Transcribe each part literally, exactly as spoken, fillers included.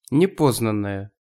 Непознанное.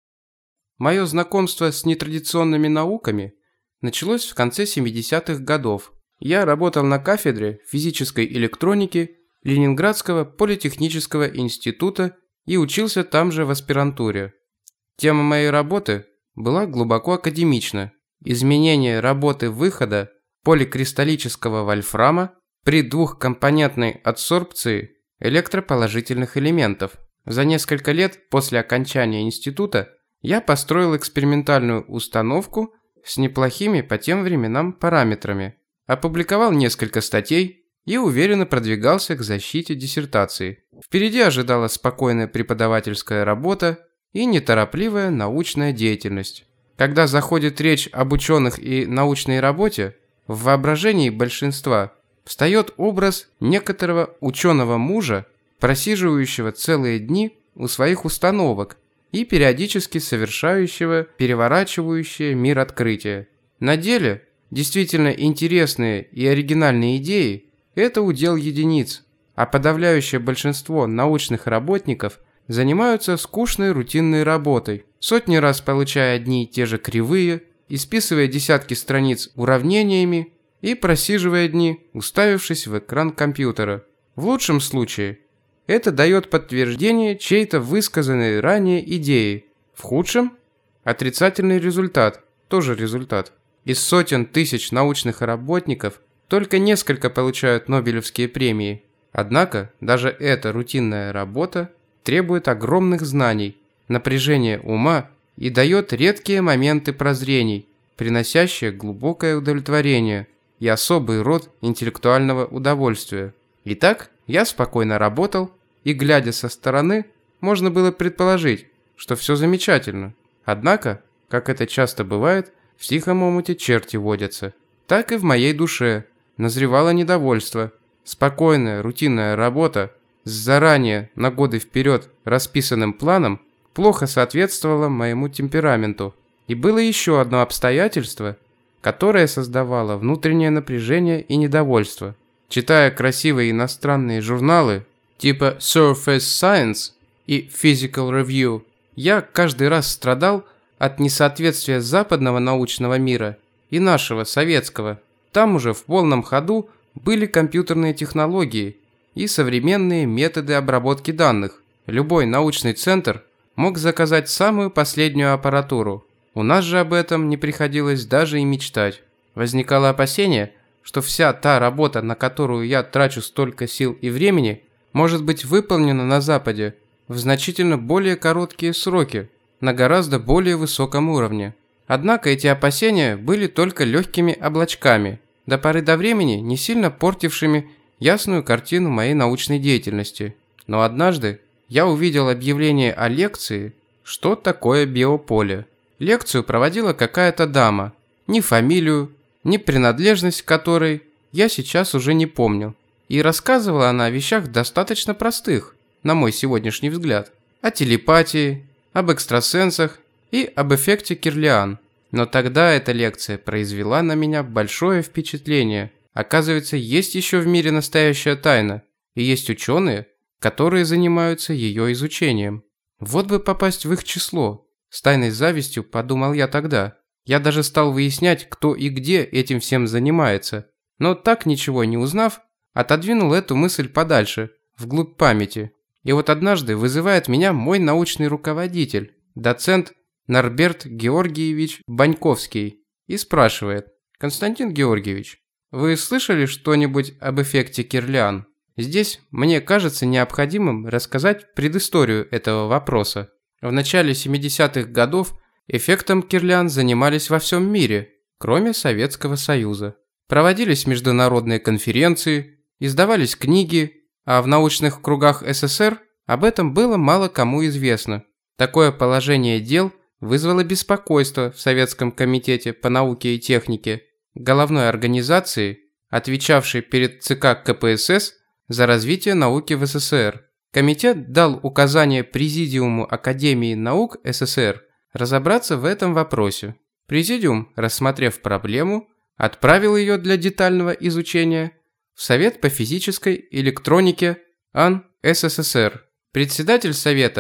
Мое знакомство с нетрадиционными науками началось в конце семидесятых годов. Я работал на кафедре физической электроники Ленинградского политехнического института и учился там же в аспирантуре. Тема моей работы была глубоко академична. Изменение работы выхода поликристаллического вольфрама при двухкомпонентной адсорбции электроположительных элементов. За несколько лет после окончания института я построил экспериментальную установку с неплохими по тем временам параметрами, опубликовал несколько статей и уверенно продвигался к защите диссертации. Впереди ожидала спокойная преподавательская работа и неторопливая научная деятельность. Когда заходит речь об ученых и научной работе, в воображении большинства встает образ некоторого ученого мужа, просиживающего целые дни у своих установок и периодически совершающего переворачивающее мир открытия. На деле действительно интересные и оригинальные идеи – это удел единиц, а подавляющее большинство научных работников занимаются скучной рутинной работой, сотни раз получая одни и те же кривые, исписывая десятки страниц уравнениями и просиживая дни, уставившись в экран компьютера. В лучшем случае это дает подтверждение чьей-то высказанной ранее идеи. В худшем – отрицательный результат, тоже результат. Из сотен тысяч научных работников только несколько получают Нобелевские премии. Однако даже эта рутинная работа требует огромных знаний, напряжения ума и дает редкие моменты прозрений, приносящие глубокое удовлетворение и особый род интеллектуального удовольствия. Итак, я спокойно работал, и, глядя со стороны, можно было предположить, что все замечательно. Однако, как это часто бывает, в тихом омуте черти водятся. Так и в моей душе назревало недовольство. Спокойная, рутинная работа с заранее на годы вперед расписанным планом плохо соответствовала моему темпераменту. И было еще одно обстоятельство, которое создавало внутреннее напряжение и недовольство. Читая красивые иностранные журналы типа Surface Science и Physical Review, я каждый раз страдал от несоответствия западного научного мира и нашего советского. Там уже в полном ходу были компьютерные технологии и современные методы обработки данных. Любой научный центр мог заказать самую последнюю аппаратуру. У нас же об этом не приходилось даже и мечтать. Возникало опасение, что вся та работа, на которую я трачу столько сил и времени, может быть выполнена на Западе в значительно более короткие сроки, на гораздо более высоком уровне. Однако эти опасения были только легкими облачками, до поры до времени не сильно портившими ясную картину моей научной деятельности. Но однажды я увидел объявление о лекции «Что такое биополе?». Лекцию проводила какая-то дама, ни фамилию, ни принадлежность к которой я сейчас уже не помню. И рассказывала она о вещах достаточно простых, на мой сегодняшний взгляд, о телепатии, об экстрасенсах и об эффекте Кирлиан. Но тогда эта лекция произвела на меня большое впечатление. Оказывается, есть еще в мире настоящая тайна, и есть ученые, которые занимаются ее изучением. Вот бы попасть в их число. С тайной завистью подумал я тогда. Я даже стал выяснять, кто и где этим всем занимается. Но так ничего не узнав, отодвинул эту мысль подальше, вглубь памяти. И вот однажды вызывает меня мой научный руководитель, доцент Норберт Георгиевич Баньковский, и спрашивает: «Константин Георгиевич, вы слышали что-нибудь об эффекте Кирлиан?» Здесь мне кажется необходимым рассказать предысторию этого вопроса. В начале семидесятых годов эффектом Кирлиан занимались во всем мире, кроме Советского Союза. Проводились международные конференции, издавались книги, а в научных кругах СССР об этом было мало кому известно. Такое положение дел вызвало беспокойство в Советском комитете по науке и технике, головной организации, отвечавшей перед ЦК КПСС за развитие науки в СССР. Комитет дал указание Президиуму Академии наук СССР разобраться в этом вопросе. Президиум, рассмотрев проблему, отправил ее для детального изучения в Совет по физической электронике АН СССР. Председатель Совета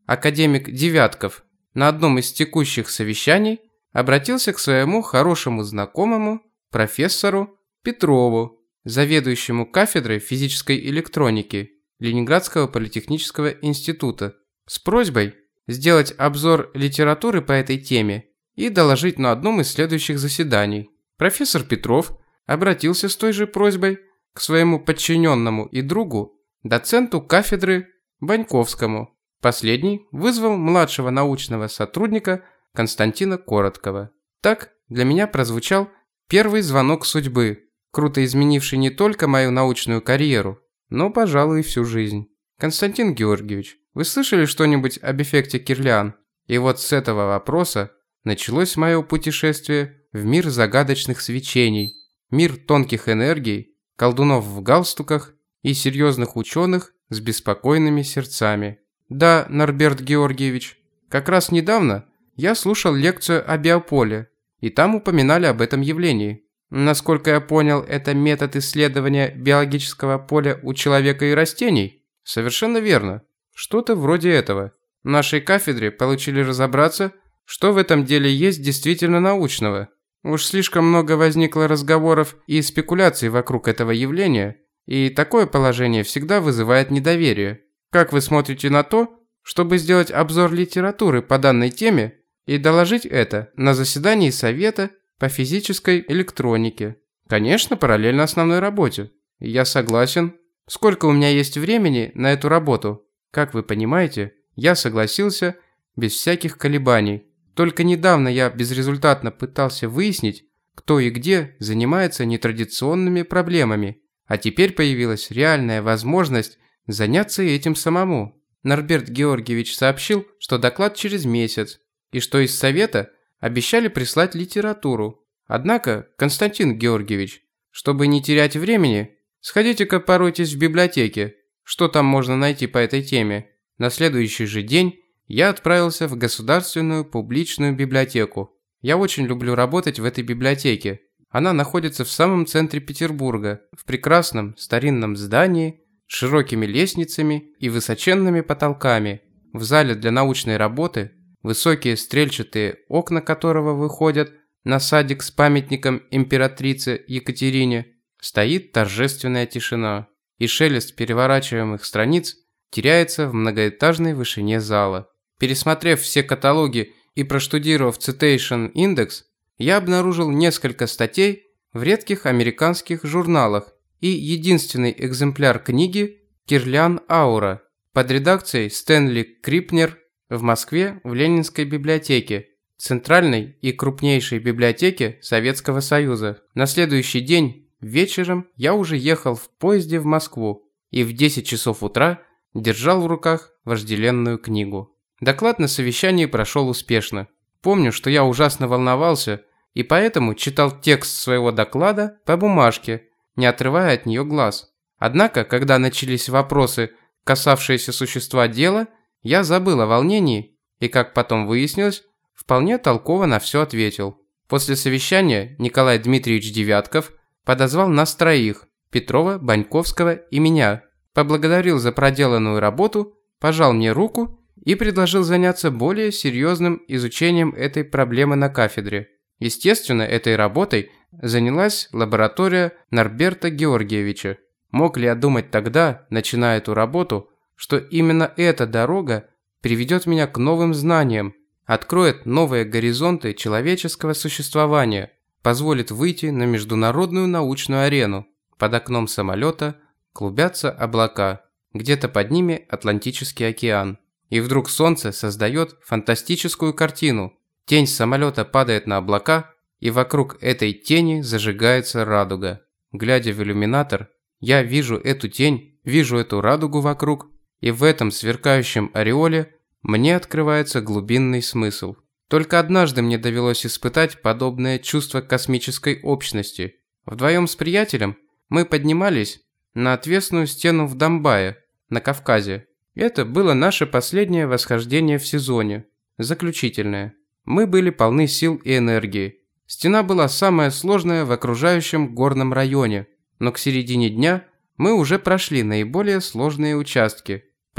академик Девятков на одном из текущих совещаний обратился к своему хорошему знакомому, профессору Петрову, заведующему кафедрой физической электроники Ленинградского политехнического института, с просьбой сделать обзор литературы по этой теме и доложить на одном из следующих заседаний. Профессор Петров обратился с той же просьбой к своему подчиненному и другу, доценту кафедры Баньковскому. Последний вызвал младшего научного сотрудника Константина Короткова. Так для меня прозвучал первый звонок судьбы, круто изменивший не только мою научную карьеру, но, пожалуй, и всю жизнь. Константин Георгиевич, вы слышали что-нибудь об эффекте Кирлян? И вот с этого вопроса началось мое путешествие в мир загадочных свечений, мир тонких энергий, колдунов в галстуках и серьезных ученых с беспокойными сердцами. Да, Норберт Георгиевич, как раз недавно я слушал лекцию о биополе, и там упоминали об этом явлении. Насколько я понял, это метод исследования биологического поля у человека и растений? Совершенно верно. Что-то вроде этого. В нашей кафедре получили разобраться, что в этом деле есть действительно научного. Уж слишком много возникло разговоров и спекуляций вокруг этого явления, и такое положение всегда вызывает недоверие. Как вы смотрите на то, чтобы сделать обзор литературы по данной теме и доложить это на заседании Совета по физической электронике? Конечно, параллельно основной работе. Я согласен. Сколько у меня есть времени на эту работу? Как вы понимаете, я согласился без всяких колебаний. Только недавно я безрезультатно пытался выяснить, кто и где занимается нетрадиционными проблемами, а теперь появилась реальная возможность заняться этим самому. Норберт Георгиевич сообщил, что доклад через месяц, и что из совета обещали прислать литературу. Однако, Константин Георгиевич, чтобы не терять времени, сходите-ка поройтесь в библиотеке, что там можно найти по этой теме. На следующий же день я отправился в Государственную публичную библиотеку. Я очень люблю работать в этой библиотеке. Она находится в самом центре Петербурга, в прекрасном старинном здании, с широкими лестницами и высоченными потолками. В зале для научной работы, высокие стрельчатые окна которого выходят на садик с памятником императрице Екатерине, стоит торжественная тишина, и шелест переворачиваемых страниц теряется в многоэтажной вышине зала. Пересмотрев все каталоги и проштудировав Citation Index, я обнаружил несколько статей в редких американских журналах и единственный экземпляр книги «Кирлян Аура» под редакцией Стэнли Крипнер в Москве в Ленинской библиотеке, центральной и крупнейшей библиотеке Советского Союза. На следующий день вечером я уже ехал в поезде в Москву и в десять часов утра держал в руках вожделенную книгу. Доклад на совещании прошел успешно. Помню, что я ужасно волновался и поэтому читал текст своего доклада по бумажке, не отрывая от нее глаз. Однако, когда начались вопросы, касавшиеся существа дела, я забыл о волнении и, как потом выяснилось, вполне толково на все ответил. После совещания Николай Дмитриевич Девятков подозвал нас троих, Петрова, Баньковского и меня, поблагодарил за проделанную работу, пожал мне руку и предложил заняться более серьезным изучением этой проблемы на кафедре. Естественно, этой работой занялась лаборатория Норберта Георгиевича. Мог ли я думать тогда, начиная эту работу, что именно эта дорога приведет меня к новым знаниям, откроет новые горизонты человеческого существования, позволит выйти на международную научную арену. Под окном самолета клубятся облака, где-то под ними Атлантический океан. И вдруг солнце создает фантастическую картину. Тень самолета падает на облака, и вокруг этой тени зажигается радуга. Глядя в иллюминатор, я вижу эту тень, вижу эту радугу вокруг, и в этом сверкающем ореоле мне открывается глубинный смысл. Только однажды мне довелось испытать подобное чувство космической общности. Вдвоем с приятелем мы поднимались на отвесную стену в Домбае, на Кавказе. Это было наше последнее восхождение в сезоне, заключительное. Мы были полны сил и энергии. Стена была самая сложная в окружающем горном районе, но к середине дня мы уже прошли наиболее сложные участки.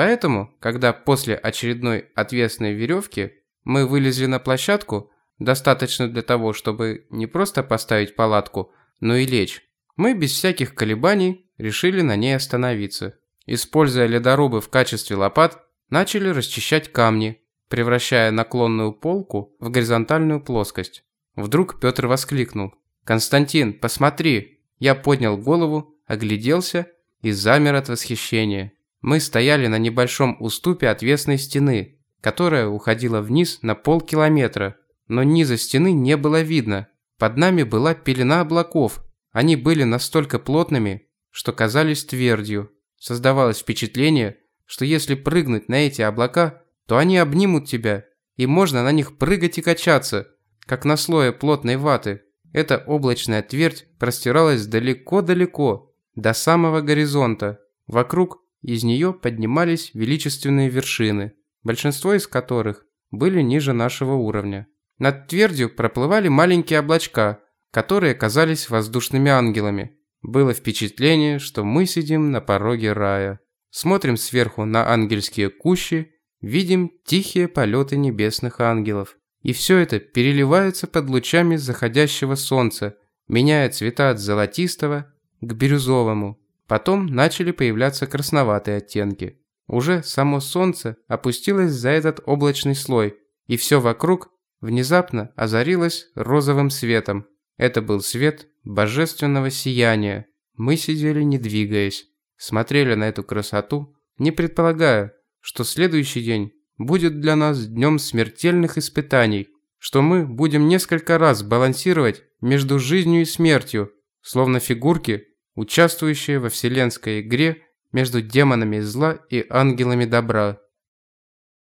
Поэтому, когда после очередной отвесной веревки мы вылезли на площадку, достаточно для того, чтобы не просто поставить палатку, но и лечь, мы без всяких колебаний решили на ней остановиться. Используя ледорубы в качестве лопат, начали расчищать камни, превращая наклонную полку в горизонтальную плоскость. Вдруг Петр воскликнул: «Константин, посмотри!» Я поднял голову, огляделся и замер от восхищения. Мы стояли на небольшом уступе отвесной стены, которая уходила вниз на полкилометра, но низа стены не было видно. Под нами была пелена облаков. Они были настолько плотными, что казались твердью. Создавалось впечатление, что если прыгнуть на эти облака, то они обнимут тебя, и можно на них прыгать и качаться, как на слое плотной ваты. Эта облачная твердь простиралась далеко-далеко, до самого горизонта. Вокруг из нее поднимались величественные вершины, большинство из которых были ниже нашего уровня. Над твердью проплывали маленькие облачка, которые казались воздушными ангелами. Было впечатление, что мы сидим на пороге рая. Смотрим сверху на ангельские кущи, видим тихие полеты небесных ангелов. И все это переливается под лучами заходящего солнца, меняя цвета от золотистого к бирюзовому. Потом начали появляться красноватые оттенки. Уже само солнце опустилось за этот облачный слой, и все вокруг внезапно озарилось розовым светом. Это был свет божественного сияния. Мы сидели не двигаясь, смотрели на эту красоту, не предполагая, что следующий день будет для нас днем смертельных испытаний, что мы будем несколько раз балансировать между жизнью и смертью, словно фигурки, участвующие во вселенской игре между демонами зла и ангелами добра.